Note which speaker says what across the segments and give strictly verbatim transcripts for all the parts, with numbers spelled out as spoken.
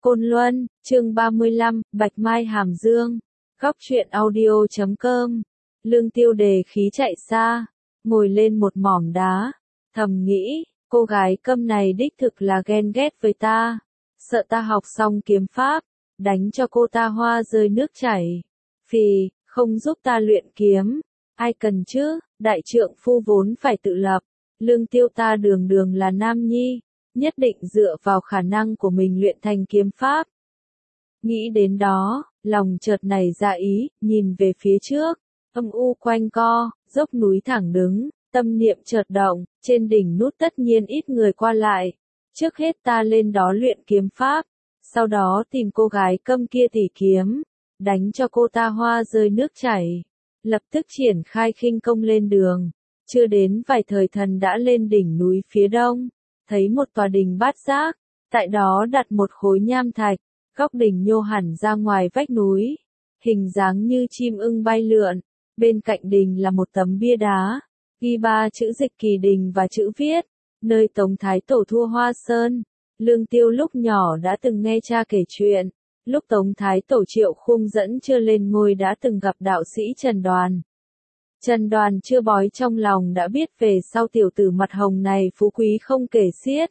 Speaker 1: Côn Luân, chương ba mươi lăm, Bạch Mai Hàm Dương. Góc truyện audio chấm com. Lương Tiêu đề khí chạy xa, ngồi lên một mỏm đá, thầm nghĩ, cô gái câm này đích thực là ghen ghét với ta, sợ ta học xong kiếm pháp, đánh cho cô ta hoa rơi nước chảy. Phì, không giúp ta luyện kiếm, ai cần chứ, đại trượng phu vốn phải tự lập, Lương Tiêu ta đường đường là nam nhi, nhất định dựa vào khả năng của mình luyện thành kiếm pháp. Nghĩ đến đó, lòng chợt nảy ra ý, nhìn về phía trước, âm u quanh co, dốc núi thẳng đứng, tâm niệm chợt động, trên đỉnh nút tất nhiên ít người qua lại. Trước hết ta lên đó luyện kiếm pháp, sau đó tìm cô gái câm kia tỉ kiếm, đánh cho cô ta hoa rơi nước chảy. Lập tức triển khai khinh công lên đường, chưa đến vài thời thần đã lên đỉnh núi phía đông, thấy một tòa đình bát giác, tại đó đặt một khối nham thạch, góc đỉnh nhô hẳn ra ngoài vách núi, hình dáng như chim ưng bay lượn, bên cạnh đình là một tấm bia đá, ghi ba chữ Dịch Kỳ Đình và chữ viết, nơi Tống Thái Tổ thua Hoa Sơn. Lương Tiêu lúc nhỏ đã từng nghe cha kể chuyện, lúc Tống Thái Tổ Triệu Khung dẫn chưa lên ngôi đã từng gặp đạo sĩ Trần Đoàn. Trần Đoàn chưa bói trong lòng đã biết về sau tiểu tử mặt hồng này phú quý không kể xiết.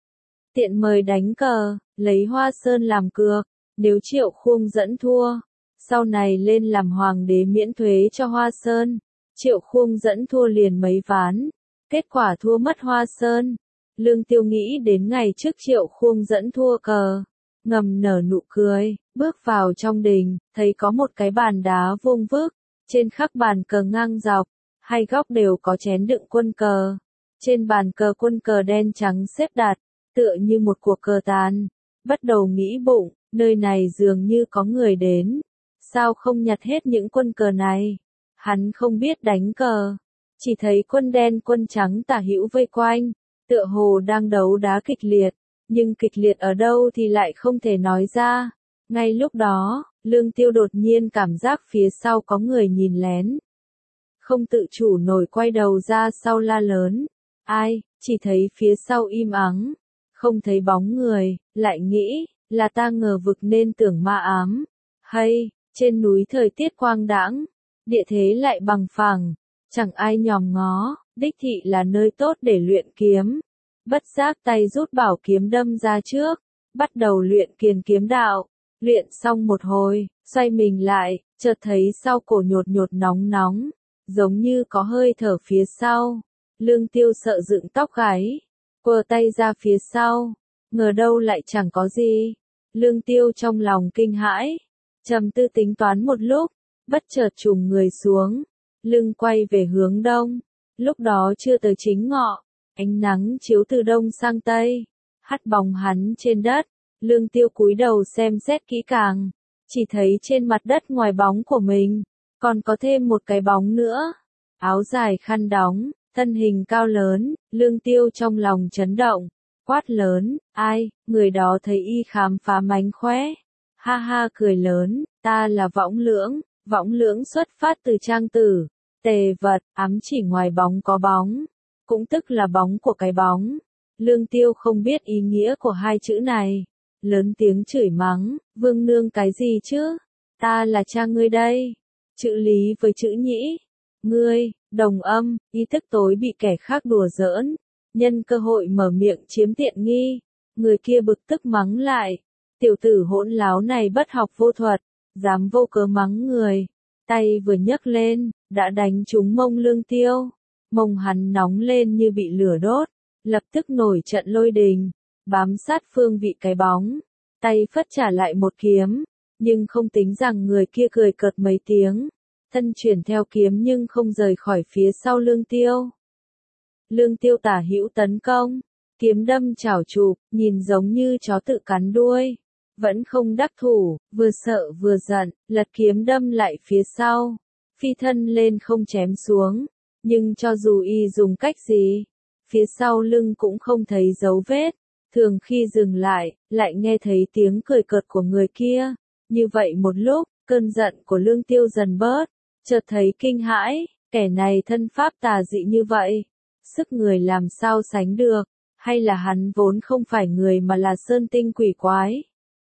Speaker 1: Tiện mời đánh cờ, lấy Hoa Sơn làm cược, nếu Triệu Khung dẫn thua, sau này lên làm hoàng đế miễn thuế cho Hoa Sơn. Triệu Khung dẫn thua liền mấy ván, kết quả thua mất Hoa Sơn. Lương Tiêu nghĩ đến ngày trước Triệu Khung dẫn thua cờ, ngầm nở nụ cười, bước vào trong đình, thấy có một cái bàn đá vuông vức, trên khắc bàn cờ ngang dọc, hai góc đều có chén đựng quân cờ. Trên bàn cờ quân cờ đen trắng xếp đặt, tựa như một cuộc cờ tàn. Bắt đầu nghĩ bụng, nơi này dường như có người đến, sao không nhặt hết những quân cờ này? Hắn không biết đánh cờ, chỉ thấy quân đen quân trắng tả hữu vây quanh, tựa hồ đang đấu đá kịch liệt, nhưng kịch liệt ở đâu thì lại không thể nói ra. Ngay lúc đó, Lương Tiêu đột nhiên cảm giác phía sau có người nhìn lén. Không tự chủ nổi quay đầu ra sau la lớn. Ai, chỉ thấy phía sau im ắng, không thấy bóng người, lại nghĩ, là ta ngờ vực nên tưởng ma ám. Hay, trên núi thời tiết quang đãng, địa thế lại bằng phẳng, chẳng ai nhòm ngó, đích thị là nơi tốt để luyện kiếm. Bất giác tay rút bảo kiếm đâm ra trước, bắt đầu luyện Kiền kiếm đạo. Luyện xong một hồi, xoay mình lại, chợt thấy sau cổ nhột nhột nóng nóng, giống như có hơi thở phía sau. Lương Tiêu sợ dựng tóc gáy, quờ tay ra phía sau, ngờ đâu lại chẳng có gì. Lương Tiêu trong lòng kinh hãi, trầm tư tính toán một lúc, bất chợt trùng người xuống, lưng quay về hướng đông. Lúc đó chưa tới chính ngọ, ánh nắng chiếu từ đông sang tây, hắt bóng hắn trên đất. Lương Tiêu cúi đầu xem xét kỹ càng, chỉ thấy trên mặt đất ngoài bóng của mình, còn có thêm một cái bóng nữa. Áo dài khăn đóng, thân hình cao lớn, Lương Tiêu trong lòng chấn động, quát lớn, ai, người đó thấy y khám phá mánh khóe. Ha ha cười lớn, ta là Võng Lưỡng, Võng Lưỡng xuất phát từ trang tử, tề vật, ám chỉ ngoài bóng có bóng, cũng tức là bóng của cái bóng. Lương Tiêu không biết ý nghĩa của hai chữ này. Lớn tiếng chửi mắng, vương nương cái gì chứ? Ta là cha ngươi đây. Chữ lý với chữ nhĩ. Ngươi, đồng âm, ý thức tối bị kẻ khác đùa giỡn. Nhân cơ hội mở miệng chiếm tiện nghi. Người kia bực tức mắng lại. Tiểu tử hỗn láo này bất học vô thuật, dám vô cớ mắng người. Tay vừa nhấc lên, đã đánh trúng mông Lương Tiêu. Mông hắn nóng lên như bị lửa đốt, lập tức nổi trận lôi đình. Bám sát phương vị cái bóng, tay phất trả lại một kiếm, nhưng không tính rằng người kia cười cợt mấy tiếng, thân chuyển theo kiếm nhưng không rời khỏi phía sau Lương Tiêu. Lương Tiêu tả hữu tấn công, kiếm đâm chảo chụp, nhìn giống như chó tự cắn đuôi, vẫn không đắc thủ, vừa sợ vừa giận, lật kiếm đâm lại phía sau, phi thân lên không chém xuống, nhưng cho dù y dùng cách gì, phía sau lưng cũng không thấy dấu vết. Thường khi dừng lại, lại nghe thấy tiếng cười cợt của người kia. Như vậy một lúc, cơn giận của Lương Tiêu dần bớt, chợt thấy kinh hãi, kẻ này thân pháp tà dị như vậy, sức người làm sao sánh được, hay là hắn vốn không phải người mà là sơn tinh quỷ quái.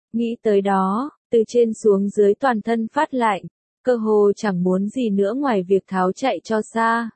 Speaker 1: Nghĩ tới đó, từ trên xuống dưới toàn thân phát lạnh, cơ hồ chẳng muốn gì nữa ngoài việc tháo chạy cho xa.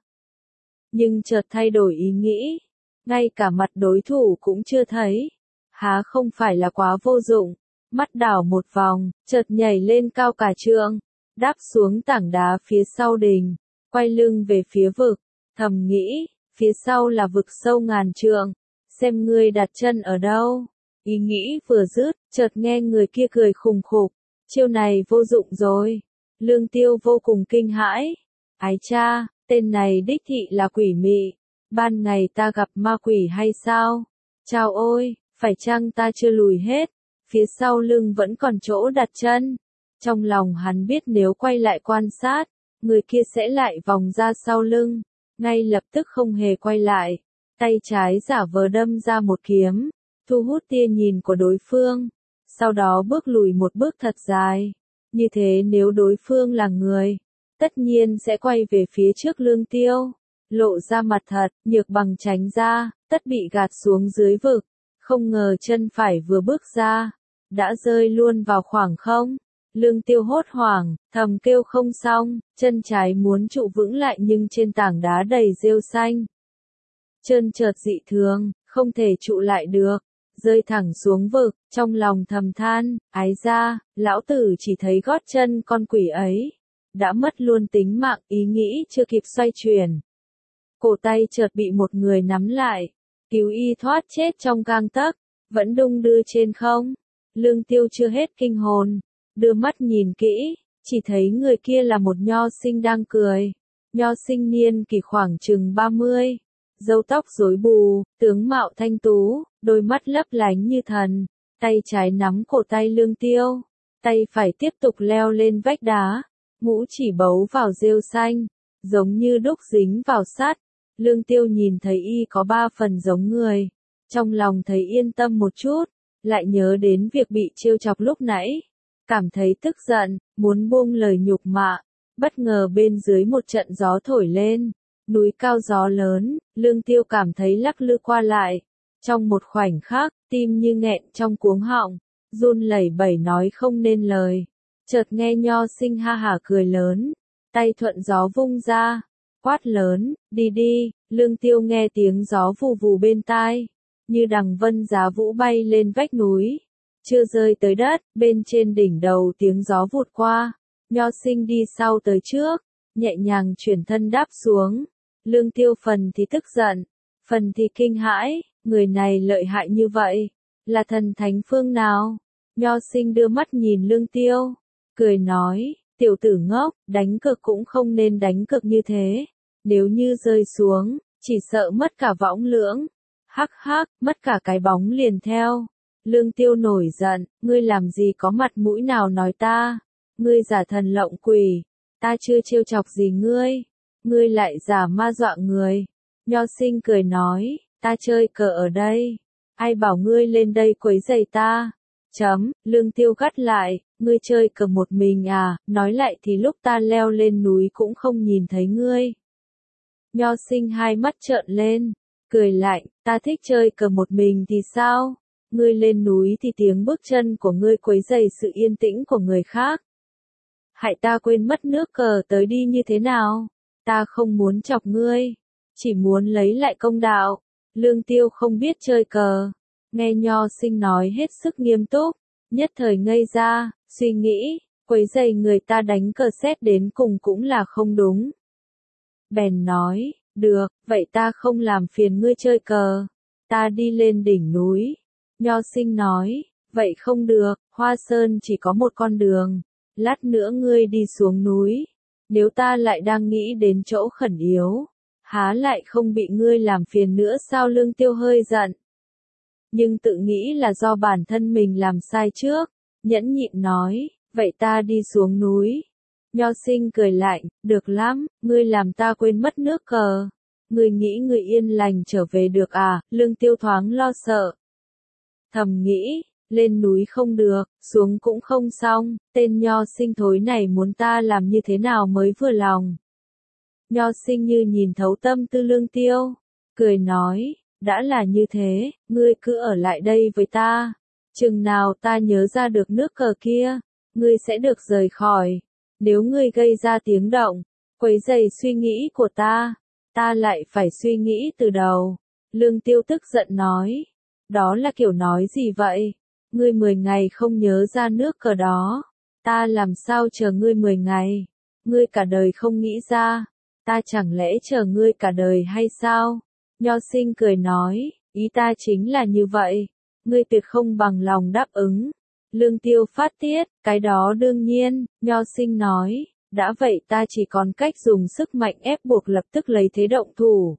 Speaker 1: Nhưng chợt thay đổi ý nghĩ, ngay cả mặt đối thủ cũng chưa thấy. Há không phải là quá vô dụng, mắt đảo một vòng, chợt nhảy lên cao cả trượng, đáp xuống tảng đá phía sau đình, quay lưng về phía vực, thầm nghĩ, phía sau là vực sâu ngàn trượng, xem ngươi đặt chân ở đâu. Ý nghĩ vừa dứt, chợt nghe người kia cười khùng khục, chiêu này vô dụng rồi. Lương Tiêu vô cùng kinh hãi, ái cha, tên này đích thị là quỷ mị, ban ngày ta gặp ma quỷ hay sao? Chao ôi, phải chăng ta chưa lùi hết, phía sau lưng vẫn còn chỗ đặt chân. Trong lòng hắn biết nếu quay lại quan sát, người kia sẽ lại vòng ra sau lưng, ngay lập tức không hề quay lại, tay trái giả vờ đâm ra một kiếm, thu hút tia nhìn của đối phương, sau đó bước lùi một bước thật dài. Như thế nếu đối phương là người, tất nhiên sẽ quay về phía trước Lương Tiêu, lộ ra mặt thật, Nhược Bằng tránh ra, tất bị gạt xuống dưới vực, không ngờ chân phải vừa bước ra, đã rơi luôn vào khoảng không. Lương Tiêu hốt hoảng, thầm kêu không xong, chân trái muốn trụ vững lại nhưng trên tảng đá đầy rêu xanh. Trơn trượt dị thường, không thể trụ lại được, rơi thẳng xuống vực, trong lòng thầm than, ái ra, lão tử chỉ thấy gót chân con quỷ ấy, đã mất luôn tính mạng, ý nghĩ chưa kịp xoay chuyển. Cổ tay chợt bị một người nắm lại, cứu y thoát chết trong gang tấc, vẫn đung đưa trên không. Lương Tiêu chưa hết kinh hồn, đưa mắt nhìn kỹ, chỉ thấy người kia là một nho sinh đang cười. Nho sinh niên kỷ khoảng chừng ba mươi, râu tóc rối bù, tướng mạo thanh tú, đôi mắt lấp lánh như thần, tay trái nắm cổ tay Lương Tiêu, tay phải tiếp tục leo lên vách đá, mũ chỉ bấu vào rêu xanh, giống như đúc dính vào sắt. Lương Tiêu nhìn thấy y có ba phần giống người, trong lòng thấy yên tâm một chút, lại nhớ đến việc bị trêu chọc lúc nãy, cảm thấy tức giận, muốn buông lời nhục mạ, bất ngờ bên dưới một trận gió thổi lên, núi cao gió lớn, Lương Tiêu cảm thấy lắc lư qua lại, trong một khoảnh khắc, tim như nghẹn trong cuống họng, run lẩy bẩy nói không nên lời, chợt nghe nho sinh ha hả cười lớn, tay thuận gió vung ra, quát lớn, đi đi. Lương Tiêu nghe tiếng gió vù vù bên tai, như đằng vân giá vũ bay lên vách núi, chưa rơi tới đất, bên trên đỉnh đầu tiếng gió vụt qua, nho sinh đi sau tới trước, nhẹ nhàng chuyển thân đáp xuống. Lương Tiêu phần thì tức giận, phần thì kinh hãi, người này lợi hại như vậy, là thần thánh phương nào? Nho sinh đưa mắt nhìn Lương Tiêu, cười nói, tiểu tử ngốc, đánh cược cũng không nên đánh cược như thế, nếu như rơi xuống, chỉ sợ mất cả võng lưỡng. Hắc hắc, mất cả cái bóng liền theo. Lương Tiêu nổi giận, ngươi làm gì có mặt mũi nào nói ta, ngươi giả thần lộng quỷ, ta chưa trêu chọc gì ngươi, ngươi lại giả ma dọa người. Nho sinh cười nói, ta chơi cờ ở đây, ai bảo ngươi lên đây quấy rầy ta. Chấm, Lương Tiêu gắt lại, ngươi chơi cờ một mình à, nói lại thì lúc ta leo lên núi cũng không nhìn thấy ngươi. Nho sinh hai mắt trợn lên, cười lạnh, ta thích chơi cờ một mình thì sao? Ngươi lên núi thì tiếng bước chân của ngươi quấy rầy sự yên tĩnh của người khác. Hại ta quên mất nước cờ tới đi như thế nào? Ta không muốn chọc ngươi, chỉ muốn lấy lại công đạo. Lương Tiêu không biết chơi cờ, nghe nho sinh nói hết sức nghiêm túc, nhất thời ngây ra, suy nghĩ, quấy rầy người ta đánh cờ xét đến cùng cũng là không đúng. Bèn nói, được, vậy ta không làm phiền ngươi chơi cờ, ta đi lên đỉnh núi. Nho sinh nói, vậy không được, Hoa Sơn chỉ có một con đường, lát nữa ngươi đi xuống núi, nếu ta lại đang nghĩ đến chỗ khẩn yếu, há lại không bị ngươi làm phiền nữa sao? Lương Tiêu hơi giận, nhưng tự nghĩ là do bản thân mình làm sai trước, nhẫn nhịn nói, vậy ta đi xuống núi. Nho sinh cười lạnh, được lắm, ngươi làm ta quên mất nước cờ, ngươi nghĩ ngươi yên lành trở về được à? Lương Tiêu thoáng lo sợ, thầm nghĩ, lên núi không được, xuống cũng không xong, tên nho sinh thối này muốn ta làm như thế nào mới vừa lòng. Nho sinh như nhìn thấu tâm tư Lương Tiêu, cười nói, đã là như thế, ngươi cứ ở lại đây với ta, Chừng nào ta nhớ ra được nước cờ kia, ngươi sẽ được rời khỏi. Nếu ngươi gây ra tiếng động, quấy rầy suy nghĩ của ta, ta lại phải suy nghĩ từ đầu. Lương Tiêu tức giận nói. Đó là kiểu nói gì vậy? Ngươi mười ngày không nhớ ra nước cờ đó. Ta làm sao chờ ngươi mười ngày? Ngươi cả đời không nghĩ ra. Ta chẳng lẽ chờ ngươi cả đời hay sao? Nho Sinh cười nói, ý ta chính là như vậy. Ngươi tuyệt không bằng lòng đáp ứng. Lương Tiêu phát tiết, cái đó đương nhiên, Nho Sinh nói, đã vậy ta chỉ còn cách dùng sức mạnh ép buộc lập tức lấy thế động thủ.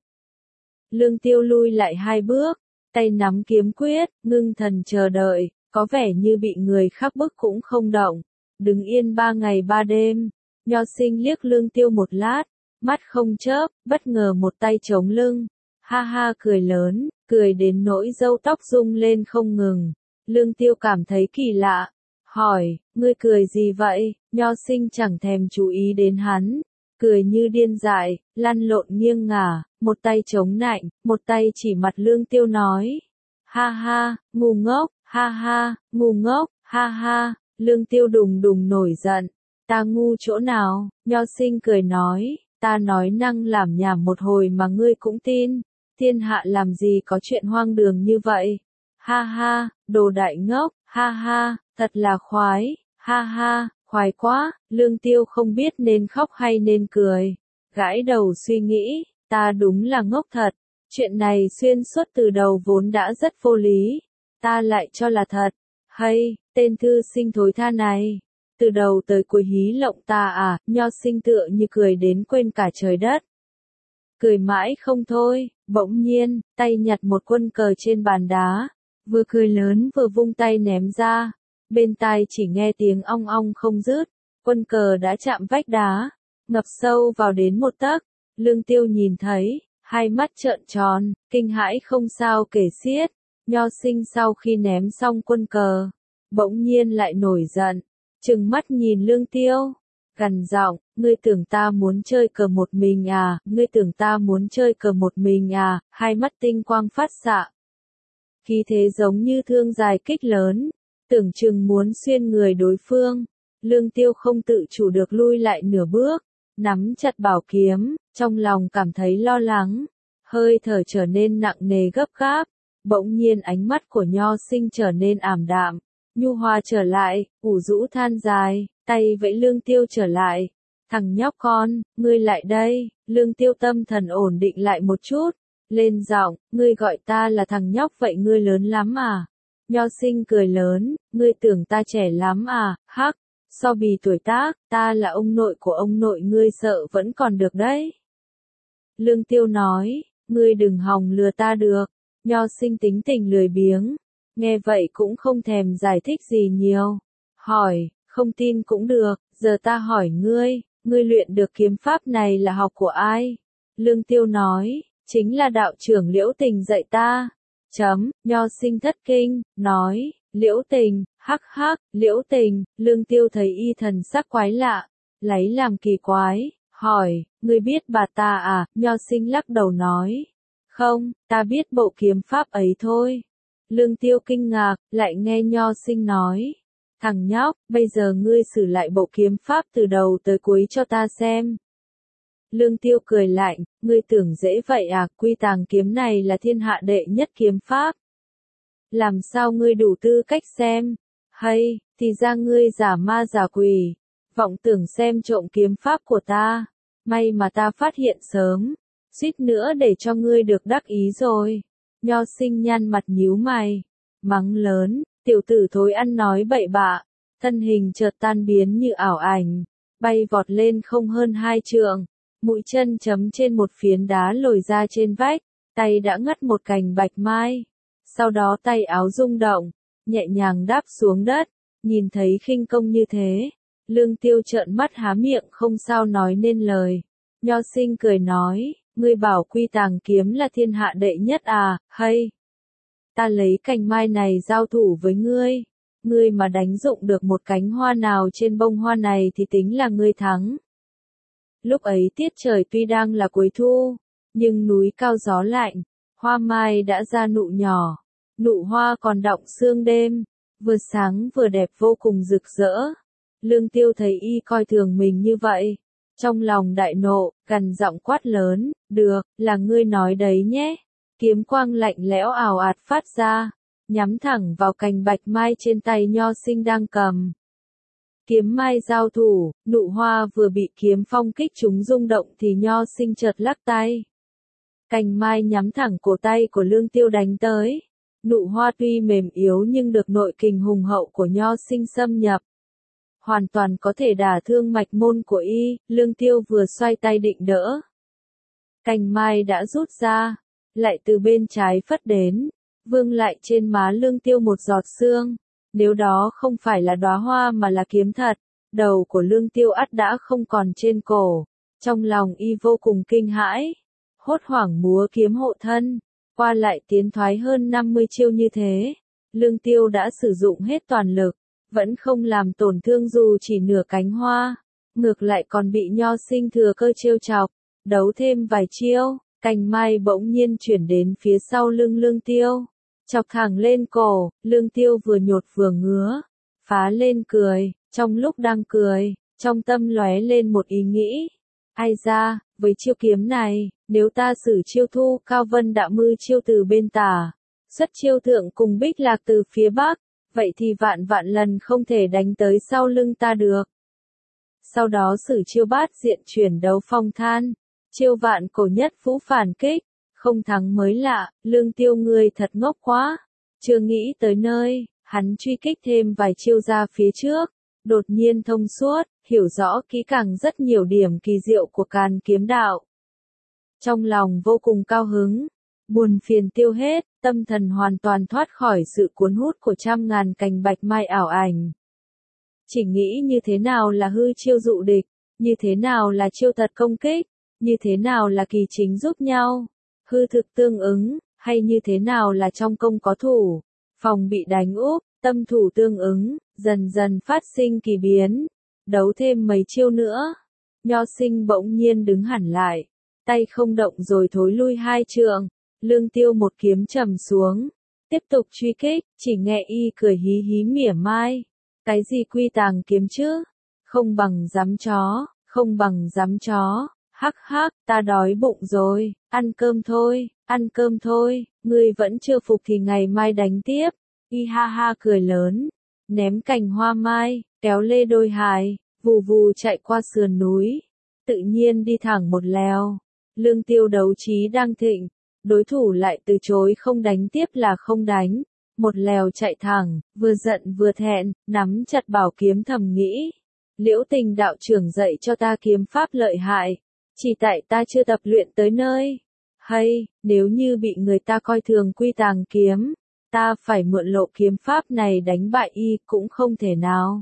Speaker 1: Lương Tiêu lui lại hai bước, tay nắm kiếm quyết, ngưng thần chờ đợi, có vẻ như bị người khác bức cũng không động, đứng yên ba ngày ba đêm. Nho Sinh liếc Lương Tiêu một lát, mắt không chớp, bất ngờ một tay chống lưng, ha ha cười lớn, cười đến nỗi râu tóc rung lên không ngừng. Lương Tiêu cảm thấy kỳ lạ, hỏi, ngươi cười gì vậy? Nho Sinh chẳng thèm chú ý đến hắn, cười như điên dại, lăn lộn nghiêng ngả, một tay chống nạnh, một tay chỉ mặt Lương Tiêu nói, ha ha, ngu ngốc, ha ha, ngu ngốc, ha ha. Lương Tiêu đùng đùng nổi giận, ta ngu chỗ nào? Nho Sinh cười nói, ta nói năng làm nhảm một hồi mà ngươi cũng tin, thiên hạ làm gì có chuyện hoang đường như vậy? Ha ha, đồ đại ngốc, ha ha, thật là khoái, ha ha, khoái quá. Lương Tiêu không biết nên khóc hay nên cười, gãi đầu suy nghĩ, ta đúng là ngốc thật, chuyện này xuyên suốt từ đầu vốn đã rất vô lý, ta lại cho là thật. Hay, tên thư sinh thối tha này, từ đầu tới cuối hí lộng ta à? Nho Sinh tựa như cười đến quên cả trời đất. Cười mãi không thôi, bỗng nhiên, tay nhặt một quân cờ trên bàn đá, vừa cười lớn vừa vung tay ném ra, bên tai chỉ nghe tiếng ong ong không dứt, quân cờ đã chạm vách đá, ngập sâu vào đến một tấc. Lương Tiêu nhìn thấy, hai mắt trợn tròn, kinh hãi không sao kể xiết. Nho Sinh sau khi ném xong quân cờ, bỗng nhiên lại nổi giận, trừng mắt nhìn Lương Tiêu, gằn giọng, ngươi tưởng ta muốn chơi cờ một mình à? Ngươi tưởng ta muốn chơi cờ một mình à? Hai mắt tinh quang phát xạ, khí thế giống như thương dài kích lớn, tưởng chừng muốn xuyên người đối phương. Lương Tiêu không tự chủ được lui lại nửa bước, nắm chặt bảo kiếm, trong lòng cảm thấy lo lắng, hơi thở trở nên nặng nề gấp gáp. Bỗng nhiên ánh mắt của Nho Sinh trở nên ảm đạm, nhu hòa trở lại, ủ rũ than dài, tay vẫy Lương Tiêu trở lại. Thằng nhóc con, ngươi lại đây. Lương Tiêu tâm thần ổn định lại một chút, lên giọng, ngươi gọi ta là thằng nhóc vậy ngươi lớn lắm à? Nho Sinh cười lớn, ngươi tưởng ta trẻ lắm à? Hắc, so bì tuổi tác, ta là ông nội của ông nội ngươi sợ vẫn còn được đấy. Lương Tiêu nói, ngươi đừng hòng lừa ta được. Nho Sinh tính tình lười biếng, nghe vậy cũng không thèm giải thích gì nhiều. Hỏi, không tin cũng được, giờ ta hỏi ngươi, ngươi luyện được kiếm pháp này là học của ai? Lương Tiêu nói, chính là đạo trưởng Liễu Tình dạy ta. Chấm, Nho Sinh thất kinh, nói, Liễu Tình, hắc hắc, Liễu Tình. Lương Tiêu thấy y thần sắc quái lạ, lấy làm kỳ quái, hỏi, ngươi biết bà ta à? Nho Sinh lắc đầu nói, không, ta biết bộ kiếm pháp ấy thôi. Lương Tiêu kinh ngạc, lại nghe Nho Sinh nói, thằng nhóc, bây giờ ngươi sử lại bộ kiếm pháp từ đầu tới cuối cho ta xem. Lương Tiêu cười lạnh, ngươi tưởng dễ vậy à? Quy Tàng kiếm này là thiên hạ đệ nhất kiếm pháp. Làm sao ngươi đủ tư cách xem? Hay, thì ra ngươi giả ma giả quỷ, vọng tưởng xem trộm kiếm pháp của ta. May mà ta phát hiện sớm, suýt nữa để cho ngươi được đắc ý rồi. Nho Sinh nhăn mặt nhíu mày, mắng lớn, tiểu tử thối ăn nói bậy bạ, thân hình chợt tan biến như ảo ảnh, bay vọt lên không hơn hai trượng, mũi chân chấm trên một phiến đá lồi ra trên vách, tay đã ngắt một cành bạch mai, sau đó tay áo rung động, nhẹ nhàng đáp xuống đất. Nhìn thấy khinh công như thế, Lương Tiêu trợn mắt há miệng không sao nói nên lời. Nho Sinh cười nói, ngươi bảo Quy Tàng kiếm là thiên hạ đệ nhất à? Hay, ta lấy cành mai này giao thủ với ngươi, ngươi mà đánh dụng được một cánh hoa nào trên bông hoa này thì tính là ngươi thắng. Lúc ấy tiết trời tuy đang là cuối thu, nhưng núi cao gió lạnh, hoa mai đã ra nụ nhỏ, nụ hoa còn đọng sương đêm, vừa sáng vừa đẹp vô cùng rực rỡ. Lương Tiêu thấy y coi thường mình như vậy, trong lòng đại nộ, gằn giọng quát lớn, được, là ngươi nói đấy nhé. Kiếm quang lạnh lẽo ào ạt phát ra, nhắm thẳng vào cành bạch mai trên tay Nho Sinh đang cầm. Kiếm mai giao thủ, nụ hoa vừa bị kiếm phong kích chúng rung động thì Nho Sinh chợt lắc tay. Cành mai nhắm thẳng cổ tay của Lương Tiêu đánh tới. Nụ hoa tuy mềm yếu nhưng được nội kình hùng hậu của Nho Sinh xâm nhập, hoàn toàn có thể đả thương mạch môn của y. Lương Tiêu vừa xoay tay định đỡ, cành mai đã rút ra, lại từ bên trái phất đến, vương lại trên má Lương Tiêu một giọt sương. Nếu đó không phải là đóa hoa mà là kiếm thật, đầu của Lương Tiêu ắt đã không còn trên cổ. Trong lòng y vô cùng kinh hãi, hốt hoảng múa kiếm hộ thân, qua lại tiến thoái hơn năm mươi chiêu như thế. Lương Tiêu đã sử dụng hết toàn lực, vẫn không làm tổn thương dù chỉ nửa cánh hoa, ngược lại còn bị Nho Sinh thừa cơ trêu chọc. Đấu thêm vài chiêu, cành mai bỗng nhiên chuyển đến phía sau lưng Lương Tiêu, chọc thẳng lên cổ. Lương Tiêu vừa nhột vừa ngứa, phá lên cười. Trong lúc đang cười, trong tâm lóe lên một ý nghĩ, ai da, với chiêu kiếm này, nếu ta sử chiêu thu cao vân đạo mư chiêu từ bên tả, xuất chiêu thượng cùng bích lạc từ phía bắc, vậy thì vạn vạn lần không thể đánh tới sau lưng ta được. Sau đó sử chiêu bát diện chuyển đấu phong than, chiêu vạn cổ nhất vũ phản kích, không thắng mới lạ. Lương Tiêu ngươi thật ngốc quá, chưa nghĩ tới nơi, hắn truy kích thêm vài chiêu ra phía trước, đột nhiên thông suốt, hiểu rõ kỹ càng rất nhiều điểm kỳ diệu của Càn Kiếm Đạo. Trong lòng vô cùng cao hứng, buồn phiền tiêu hết, tâm thần hoàn toàn thoát khỏi sự cuốn hút của trăm ngàn cành bạch mai ảo ảnh. Chỉ nghĩ như thế nào là hư chiêu dụ địch, như thế nào là chiêu thật công kích, như thế nào là kỳ chính giúp nhau, hư thực tương ứng, hay như thế nào là trong công có thủ, phòng bị đánh úp, tâm thủ tương ứng, dần dần phát sinh kỳ biến. Đấu thêm mấy chiêu nữa, Nho Sinh bỗng nhiên đứng hẳn lại, tay không động rồi thối lui hai trượng. Lương Tiêu một kiếm trầm xuống, tiếp tục truy kích, chỉ nghe y cười hí hí mỉa mai, cái gì quy tàng kiếm chứ, không bằng dám chó, không bằng dám chó, hắc hắc, ta đói bụng rồi, ăn cơm thôi, ăn cơm thôi, ngươi vẫn chưa phục thì ngày mai đánh tiếp. Y ha ha cười lớn, ném cành hoa mai, kéo lê đôi hài, vù vù chạy qua sườn núi, tự nhiên đi thẳng một lèo. Lương Tiêu đấu trí đang thịnh, đối thủ lại từ chối không đánh tiếp là không đánh, một lèo chạy thẳng, vừa giận vừa thẹn, nắm chặt bảo kiếm thầm nghĩ, Liễu Tình đạo trưởng dạy cho ta kiếm pháp lợi hại, chỉ tại ta chưa tập luyện tới nơi. Hay, nếu như bị người ta coi thường quy tàng kiếm, ta phải mượn lộ kiếm pháp này đánh bại y cũng không thể nào.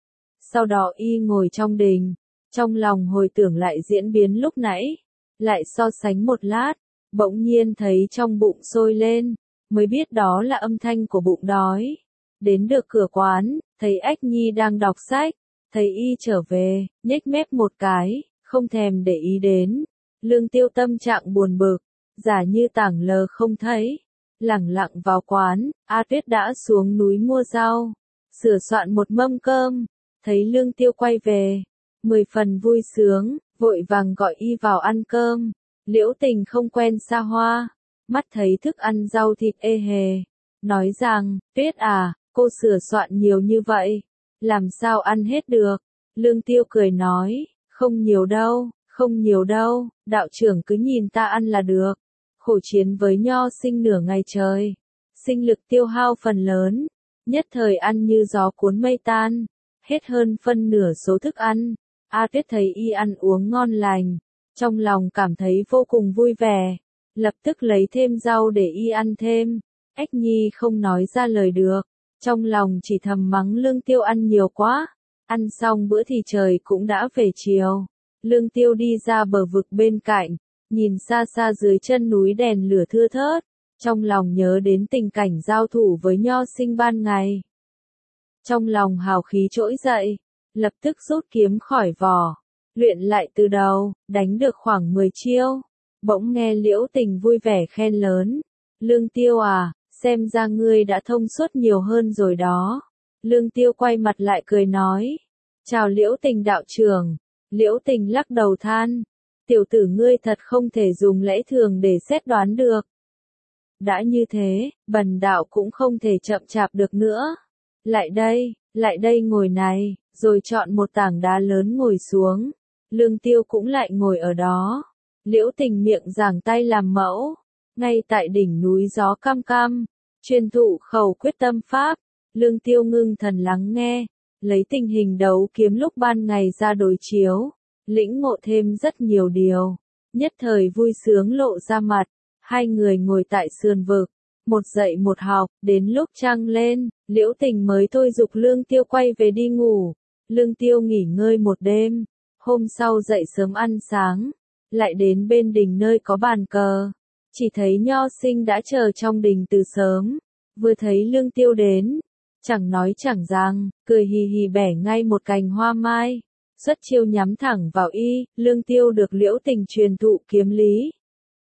Speaker 1: Sau đó y ngồi trong đình, trong lòng hồi tưởng lại diễn biến lúc nãy, lại so sánh một lát, bỗng nhiên thấy trong bụng sôi lên, mới biết đó là âm thanh của bụng đói. Đến được cửa quán, thấy Ách Nhi đang đọc sách, thấy y trở về, nhếch mép một cái, không thèm để ý đến. Lương Tiêu tâm trạng buồn bực, giả như tảng lờ không thấy, lẳng lặng vào quán. A Tuyết đã xuống núi mua rau, sửa soạn một mâm cơm, thấy Lương Tiêu quay về, mười phần vui sướng, vội vàng gọi y vào ăn cơm. Liễu Tình không quen xa hoa, mắt thấy thức ăn rau thịt ê hề, nói rằng, Tuyết à, cô sửa soạn nhiều như vậy, làm sao ăn hết được. Lương Tiêu cười nói, không nhiều đâu, không nhiều đâu, đạo trưởng cứ nhìn ta ăn là được. Khổ chiến với Nho Sinh nửa ngày trời, sinh lực tiêu hao phần lớn, nhất thời ăn như gió cuốn mây tan, hết hơn phân nửa số thức ăn. A Tuyết thấy y ăn uống ngon lành, trong lòng cảm thấy vô cùng vui vẻ, lập tức lấy thêm rau để y ăn thêm. Ách Nhi không nói ra lời được, trong lòng chỉ thầm mắng Lương Tiêu ăn nhiều quá. Ăn xong bữa thì trời cũng đã về chiều. Lương Tiêu đi ra bờ vực bên cạnh, nhìn xa xa dưới chân núi đèn lửa thưa thớt, trong lòng nhớ đến tình cảnh giao thủ với Nho Sinh ban ngày. Trong lòng hào khí trỗi dậy, lập tức rút kiếm khỏi vỏ, luyện lại từ đầu, đánh được khoảng mười chiêu. Bỗng nghe Liễu Tình vui vẻ khen lớn, Lương Tiêu à, xem ra ngươi đã thông suốt nhiều hơn rồi đó. Lương Tiêu quay mặt lại cười nói. Chào Liễu Tình đạo trưởng. Liễu Tình lắc đầu than. Tiểu tử ngươi thật không thể dùng lẽ thường để xét đoán được. Đã như thế, bần đạo cũng không thể chậm chạp được nữa. Lại đây, lại đây ngồi này, rồi chọn một tảng đá lớn ngồi xuống. Lương Tiêu cũng lại ngồi ở đó. Liễu Tình miệng giảng tay làm mẫu. Ngay tại đỉnh núi gió cam cam, truyền thụ khẩu quyết tâm pháp. Lương Tiêu ngưng thần lắng nghe, lấy tình hình đấu kiếm lúc ban ngày ra đối chiếu, lĩnh ngộ thêm rất nhiều điều. Nhất thời vui sướng lộ ra mặt. Hai người ngồi tại sườn vực, một dạy một học, đến lúc trăng lên, Liễu Tình mới thôi giục Lương Tiêu quay về đi ngủ. Lương Tiêu nghỉ ngơi một đêm, hôm sau dậy sớm ăn sáng, lại đến bên đình nơi có bàn cờ. Chỉ thấy Nho Sinh đã chờ trong đình từ sớm, vừa thấy Lương Tiêu đến, chẳng nói chẳng rằng, cười hì hì bẻ ngay một cành hoa mai, xuất chiêu nhắm thẳng vào y. Lương Tiêu được Liễu Tình truyền thụ kiếm lý.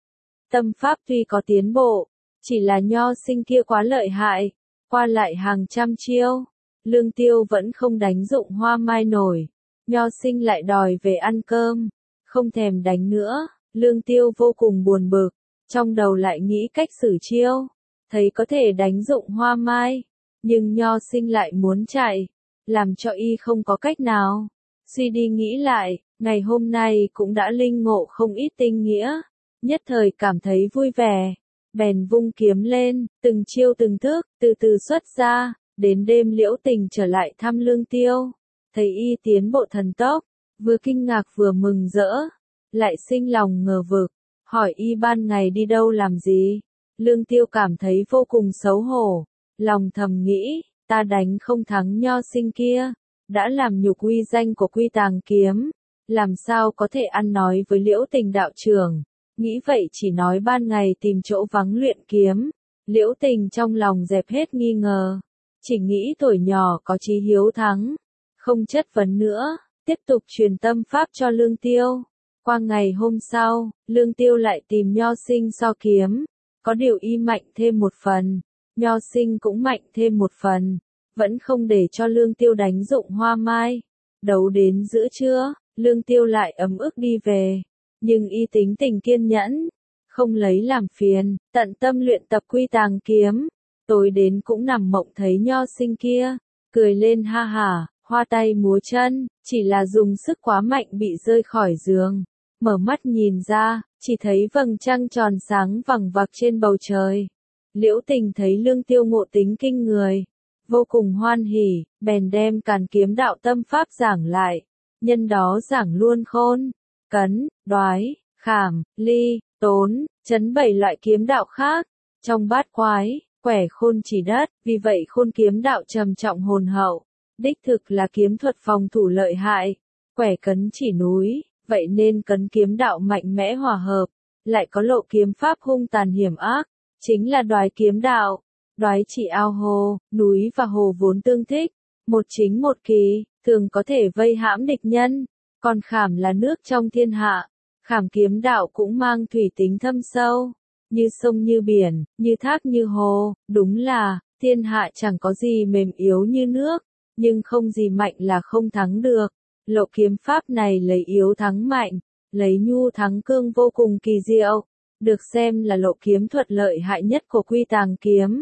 Speaker 1: Tâm pháp tuy có tiến bộ, chỉ là Nho Sinh kia quá lợi hại, qua lại hàng trăm chiêu, Lương Tiêu vẫn không đánh dụng hoa mai nổi. Nho Sinh lại đòi về ăn cơm, không thèm đánh nữa. Lương Tiêu vô cùng buồn bực, trong đầu lại nghĩ cách xử chiêu, thấy có thể đánh dụng hoa mai, nhưng Nho Sinh lại muốn chạy, làm cho y không có cách nào. Suy đi nghĩ lại, ngày hôm nay cũng đã linh ngộ không ít tinh nghĩa, nhất thời cảm thấy vui vẻ, bèn vung kiếm lên, từng chiêu từng thức, từ từ xuất ra. Đến đêm Liễu Tình trở lại thăm Lương Tiêu, thấy y tiến bộ thần tốc, vừa kinh ngạc vừa mừng rỡ, lại sinh lòng ngờ vực, hỏi y ban ngày đi đâu làm gì. Lương Tiêu cảm thấy vô cùng xấu hổ, lòng thầm nghĩ, ta đánh không thắng Nho Sinh kia, đã làm nhục uy danh của Quy Tàng Kiếm, làm sao có thể ăn nói với Liễu Tình đạo trưởng. Nghĩ vậy chỉ nói ban ngày tìm chỗ vắng luyện kiếm. Liễu Tình trong lòng dẹp hết nghi ngờ, chỉ nghĩ tuổi nhỏ có chí hiếu thắng, không chất vấn nữa, tiếp tục truyền tâm pháp cho Lương Tiêu. Qua ngày hôm sau, Lương Tiêu lại tìm Nho Sinh so kiếm, có điều y mạnh thêm một phần, Nho Sinh cũng mạnh thêm một phần, vẫn không để cho Lương Tiêu đánh dụng hoa mai. Đấu đến giữa trưa, Lương Tiêu lại ấm ức đi về, nhưng y tính tình kiên nhẫn, không lấy làm phiền, tận tâm luyện tập Quy Tàng Kiếm. Tối đến cũng nằm mộng thấy Nho Sinh kia, cười lên ha hả, hoa tay múa chân, chỉ là dùng sức quá mạnh bị rơi khỏi giường. Mở mắt nhìn ra, chỉ thấy vầng trăng tròn sáng vằng vặc trên bầu trời. Liễu Tình thấy Lương Tiêu ngộ tính kinh người, vô cùng hoan hỉ, bèn đem Càn Kiếm đạo tâm pháp giảng lại. Nhân đó giảng luôn khôn, cấn, đoái, khảm, ly, tốn, chấn bảy loại kiếm đạo khác. Trong bát quái, quẻ khôn chỉ đất, vì vậy khôn kiếm đạo trầm trọng hồn hậu, đích thực là kiếm thuật phòng thủ lợi hại. Quẻ cấn chỉ núi, vậy nên cấn kiếm đạo mạnh mẽ hòa hợp, lại có lộ kiếm pháp hung tàn hiểm ác, chính là đoái kiếm đạo. Đoái chỉ ao hồ, núi và hồ vốn tương thích, một chính một kỳ, thường có thể vây hãm địch nhân, còn khảm là nước trong thiên hạ. Khảm kiếm đạo cũng mang thủy tính thâm sâu, như sông như biển, như thác như hồ. Đúng là, thiên hạ chẳng có gì mềm yếu như nước, nhưng không gì mạnh là không thắng được. Lộ kiếm pháp này lấy yếu thắng mạnh, lấy nhu thắng cương vô cùng kỳ diệu, được xem là lộ kiếm thuật lợi hại nhất của Quy Tàng Kiếm.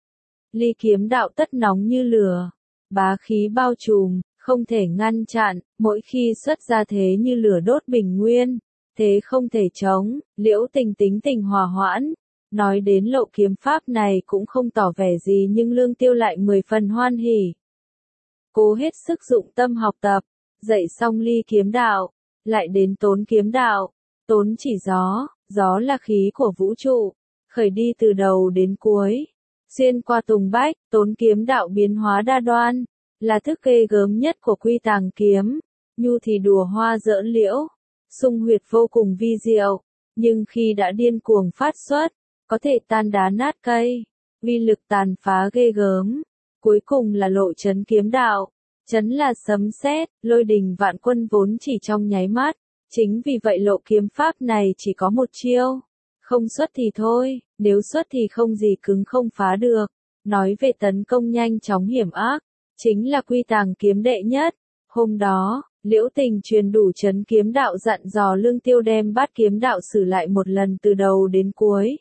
Speaker 1: Ly kiếm đạo tất nóng như lửa, bá khí bao trùm, không thể ngăn chặn, mỗi khi xuất ra thế như lửa đốt bình nguyên, thế không thể chống. Liễu Tình tính tình hòa hoãn, nói đến lộ kiếm pháp này cũng không tỏ vẻ gì, nhưng Lương Tiêu lại mười phần hoan hỉ. Cố hết sức dụng tâm học tập, dạy xong ly kiếm đạo, lại đến tốn kiếm đạo. Tốn chỉ gió, gió là khí của vũ trụ, khởi đi từ đầu đến cuối, xuyên qua tùng bách. Tốn kiếm đạo biến hóa đa đoan, là thức ghê gớm nhất của Quy Tàng Kiếm. Nhu thì đùa hoa giỡn liễu, xung huyệt vô cùng vi diệu, nhưng khi đã điên cuồng phát xuất, có thể tan đá nát cây, uy lực tàn phá ghê gớm. Cuối cùng là lộ chấn kiếm đạo, chấn là sấm sét, lôi đình vạn quân vốn chỉ trong nháy mắt. Chính vì vậy lộ kiếm pháp này chỉ có một chiêu, không xuất thì thôi, nếu xuất thì không gì cứng không phá được. Nói về tấn công nhanh chóng hiểm ác, chính là quy tàng kiếm đệ nhất. Hôm đó, Liễu Tình truyền đủ chấn kiếm đạo dặn dò Lương Tiêu đem bát kiếm đạo sử lại một lần từ đầu đến cuối.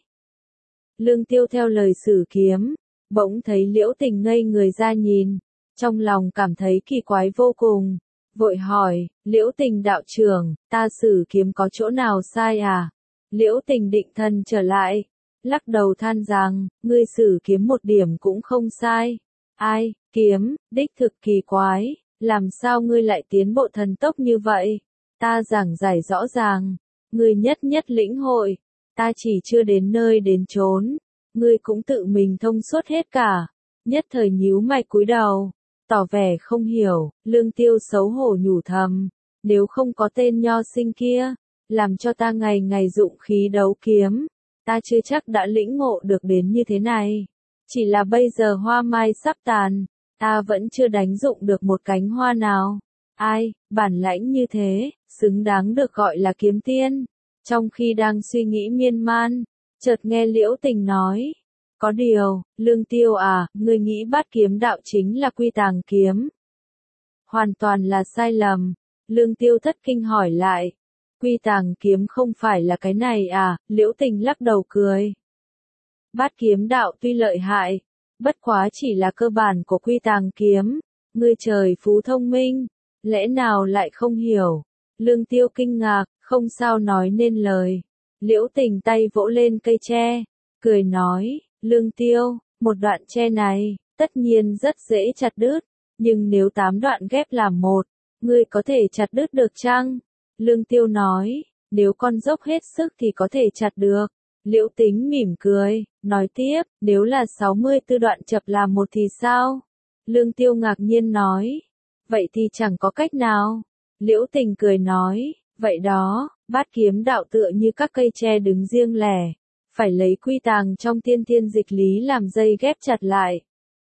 Speaker 1: Lương Tiêu theo lời sử kiếm, bỗng thấy Liễu Tình ngây người ra nhìn, trong lòng cảm thấy kỳ quái vô cùng, vội hỏi, Liễu Tình đạo trưởng, ta sử kiếm có chỗ nào sai à? Liễu Tình định thần trở lại, lắc đầu than rằng, ngươi sử kiếm một điểm cũng không sai. Ai, kiếm, đích thực kỳ quái, làm sao ngươi lại tiến bộ thần tốc như vậy? Ta giảng giải rõ ràng, ngươi nhất nhất lĩnh hội, ta chỉ chưa đến nơi đến chốn, ngươi cũng tự mình thông suốt hết cả. Nhất thời nhíu mày cúi đầu, tỏ vẻ không hiểu. Lương Tiêu xấu hổ nhủ thầm, nếu không có tên nho sinh kia, làm cho ta ngày ngày dụng khí đấu kiếm, ta chưa chắc đã lĩnh ngộ được đến như thế này. Chỉ là bây giờ hoa mai sắp tàn, ta vẫn chưa đánh dụng được một cánh hoa nào. Ai, bản lãnh như thế, xứng đáng được gọi là kiếm tiên. Trong khi đang suy nghĩ miên man, chợt nghe Liễu Tình nói, có điều, Lương Tiêu à, ngươi nghĩ bát kiếm đạo chính là quy tàng kiếm. Hoàn toàn là sai lầm. Lương Tiêu thất kinh hỏi lại, quy tàng kiếm không phải là cái này à? Liễu Tình lắc đầu cười. Bát kiếm đạo tuy lợi hại, bất quá chỉ là cơ bản của quy tàng kiếm. Ngươi trời phú thông minh, lẽ nào lại không hiểu? Lương Tiêu kinh ngạc, không sao nói nên lời. Liễu Tình tay vỗ lên cây tre, cười nói, Lương Tiêu, một đoạn tre này, tất nhiên rất dễ chặt đứt, nhưng nếu tám đoạn ghép làm một, ngươi có thể chặt đứt được chăng? Lương Tiêu nói, nếu con dốc hết sức thì có thể chặt được. Liễu Tính mỉm cười, nói tiếp, nếu là sáu mươi tư đoạn chập làm một thì sao? Lương Tiêu ngạc nhiên nói, vậy thì chẳng có cách nào. Liễu Tình cười nói, vậy đó, bát kiếm đạo tựa như các cây tre đứng riêng lẻ, phải lấy quy tàng trong tiên thiên dịch lý làm dây ghép chặt lại.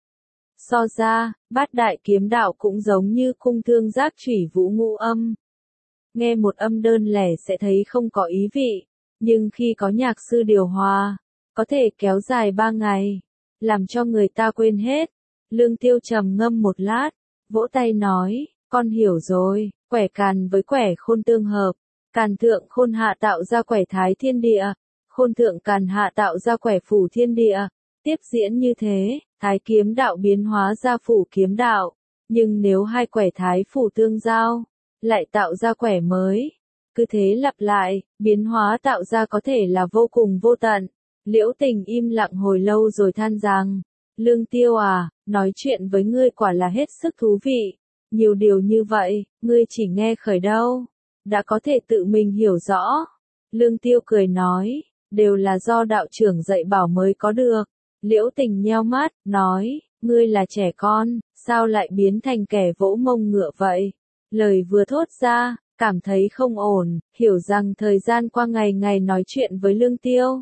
Speaker 1: So ra, bát đại kiếm đạo cũng giống như cung thương giác chủy vũ ngũ âm. Nghe một âm đơn lẻ sẽ thấy không có ý vị, nhưng khi có nhạc sư điều hòa, có thể kéo dài ba ngày, làm cho người ta quên hết. Lương Tiêu trầm ngâm một lát, vỗ tay nói, con hiểu rồi, quẻ càn với quẻ khôn tương hợp, càn thượng khôn hạ tạo ra quẻ thái thiên địa, khôn thượng càn hạ tạo ra quẻ phủ thiên địa, tiếp diễn như thế, thái kiếm đạo biến hóa ra phủ kiếm đạo, nhưng nếu hai quẻ thái phủ tương giao, lại tạo ra quẻ mới. Cứ thế lặp lại, biến hóa tạo ra có thể là vô cùng vô tận. Liễu Tình im lặng hồi lâu rồi than rằng, Lương Tiêu à, nói chuyện với ngươi quả là hết sức thú vị. Nhiều điều như vậy, ngươi chỉ nghe khởi đâu, đã có thể tự mình hiểu rõ. Lương Tiêu cười nói, đều là do đạo trưởng dạy bảo mới có được. Liễu Tình nheo mắt, nói, ngươi là trẻ con, sao lại biến thành kẻ vỗ mông ngựa vậy? Lời vừa thốt ra, cảm thấy không ổn, hiểu rằng thời gian qua ngày ngày nói chuyện với Lương Tiêu.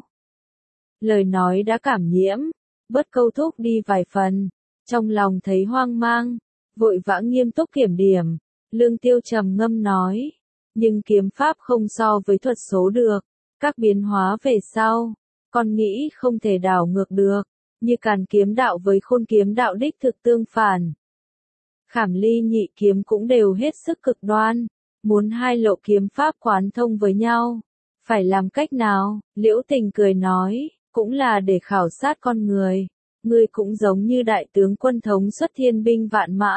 Speaker 1: Lời nói đã cảm nhiễm, bớt câu thúc đi vài phần, trong lòng thấy hoang mang, vội vã nghiêm túc kiểm điểm. Lương Tiêu trầm ngâm nói, nhưng kiếm pháp không so với thuật số được, các biến hóa về sau, con nghĩ không thể đảo ngược được, như càn kiếm đạo với khôn kiếm đạo đích thực tương phản. Khảm ly nhị kiếm cũng đều hết sức cực đoan, muốn hai lộ kiếm pháp quán thông với nhau, phải làm cách nào? Liễu Tình cười nói, cũng là để khảo sát con người, ngươi cũng giống như đại tướng quân thống xuất thiên binh vạn mã.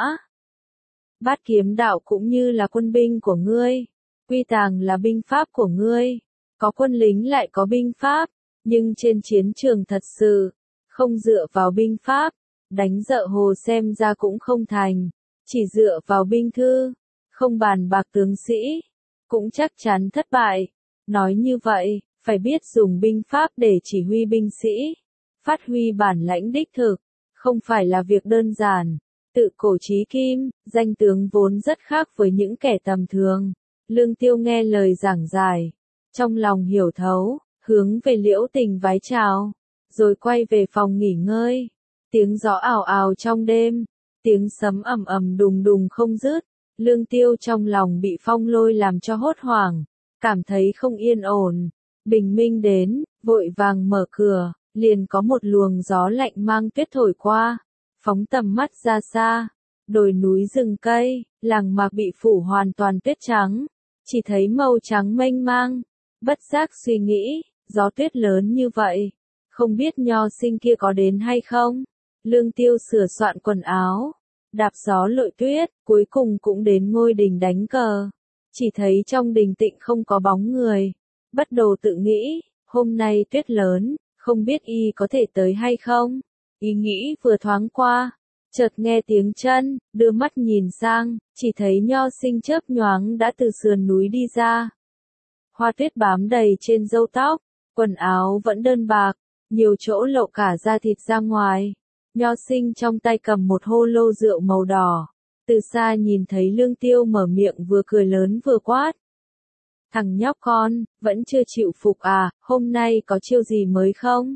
Speaker 1: Bát kiếm đạo cũng như là quân binh của ngươi, quy tàng là binh pháp của ngươi, có quân lính lại có binh pháp, nhưng trên chiến trường thật sự, không dựa vào binh pháp, đánh dợ hồ xem ra cũng không thành, chỉ dựa vào binh thư, không bàn bạc tướng sĩ, cũng chắc chắn thất bại. Nói như vậy, phải biết dùng binh pháp để chỉ huy binh sĩ, phát huy bản lãnh đích thực, không phải là việc đơn giản. Tự cổ chí kim, danh tướng vốn rất khác với những kẻ tầm thường. Lương Tiêu nghe lời giảng giải, trong lòng hiểu thấu, hướng về Liễu Tình vái chào, rồi quay về phòng nghỉ ngơi. Tiếng gió ào ào trong đêm, tiếng sấm ầm ầm đùng đùng không dứt. Lương Tiêu trong lòng bị phong lôi làm cho hốt hoảng, cảm thấy không yên ổn. Bình minh đến, vội vàng mở cửa, liền có một luồng gió lạnh mang tuyết thổi qua, phóng tầm mắt ra xa, đồi núi rừng cây, làng mạc bị phủ hoàn toàn tuyết trắng, chỉ thấy màu trắng mênh mang, bất giác suy nghĩ, gió tuyết lớn như vậy, không biết Nho Sinh kia có đến hay không. Lương Tiêu sửa soạn quần áo, đạp gió lội tuyết, cuối cùng cũng đến ngôi đình đánh cờ. Chỉ thấy trong đình tịnh không có bóng người, bắt đầu tự nghĩ, hôm nay tuyết lớn, không biết y có thể tới hay không. Ý nghĩ vừa thoáng qua, chợt nghe tiếng chân, đưa mắt nhìn sang, chỉ thấy Nho Sinh chớp nhoáng đã từ sườn núi đi ra. Hoa tuyết bám đầy trên râu tóc, quần áo vẫn đơn bạc, nhiều chỗ lộ cả da thịt ra ngoài. Nho Sinh trong tay cầm một hô lô rượu màu đỏ, từ xa nhìn thấy Lương Tiêu mở miệng vừa cười lớn vừa quát. Thằng nhóc con, vẫn chưa chịu phục à, hôm nay có chiêu gì mới không?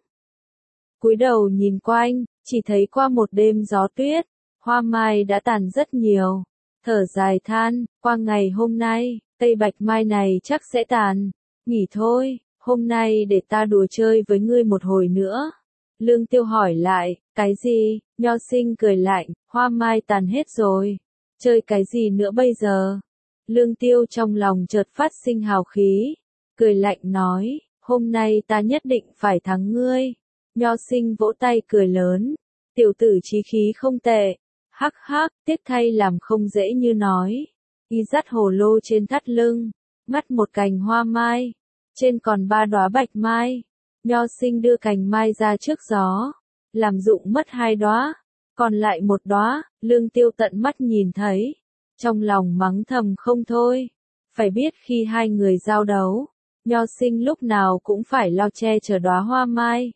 Speaker 1: Cúi đầu nhìn quanh, chỉ thấy qua một đêm gió tuyết, hoa mai đã tàn rất nhiều. Thở dài than, qua ngày hôm nay, cây bạch mai này chắc sẽ tàn. Nghỉ thôi, hôm nay để ta đùa chơi với ngươi một hồi nữa. Lương Tiêu hỏi lại, cái gì? Nho Sinh cười lạnh, hoa mai tàn hết rồi. Chơi cái gì nữa bây giờ? Lương Tiêu trong lòng chợt phát sinh hào khí, cười lạnh nói, hôm nay ta nhất định phải thắng ngươi. Nho Sinh vỗ tay cười lớn, tiểu tử chí khí không tệ, hắc hắc, tiếc thay làm không dễ như nói. Y dắt hồ lô trên thắt lưng, ngắt một cành hoa mai, trên còn ba đóa bạch mai. Nho Sinh đưa cành mai ra trước gió, làm rụng mất hai đóa, còn lại một đóa. Lương Tiêu tận mắt nhìn thấy, trong lòng mắng thầm không thôi. Phải biết khi hai người giao đấu, Nho Sinh lúc nào cũng phải lo che chở đóa hoa mai.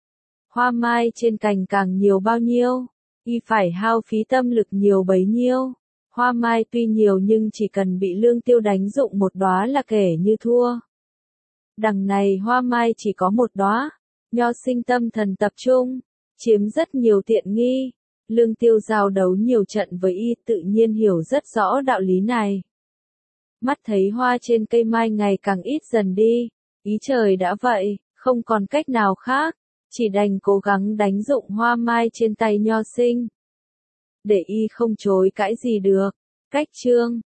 Speaker 1: Hoa mai trên cành càng nhiều bao nhiêu, y phải hao phí tâm lực nhiều bấy nhiêu. Hoa mai tuy nhiều nhưng chỉ cần bị Lương Tiêu đánh rụng một đóa là kể như thua. Đằng này hoa mai chỉ có một đóa, Nho Sinh tâm thần tập trung, chiếm rất nhiều tiện nghi. Lương Tiêu giao đấu nhiều trận với y tự nhiên hiểu rất rõ đạo lý này. Mắt thấy hoa trên cây mai ngày càng ít dần đi, ý trời đã vậy, không còn cách nào khác, chỉ đành cố gắng đánh rụng hoa mai trên tay Nho Sinh. Để y không chối cãi gì được. Cách chương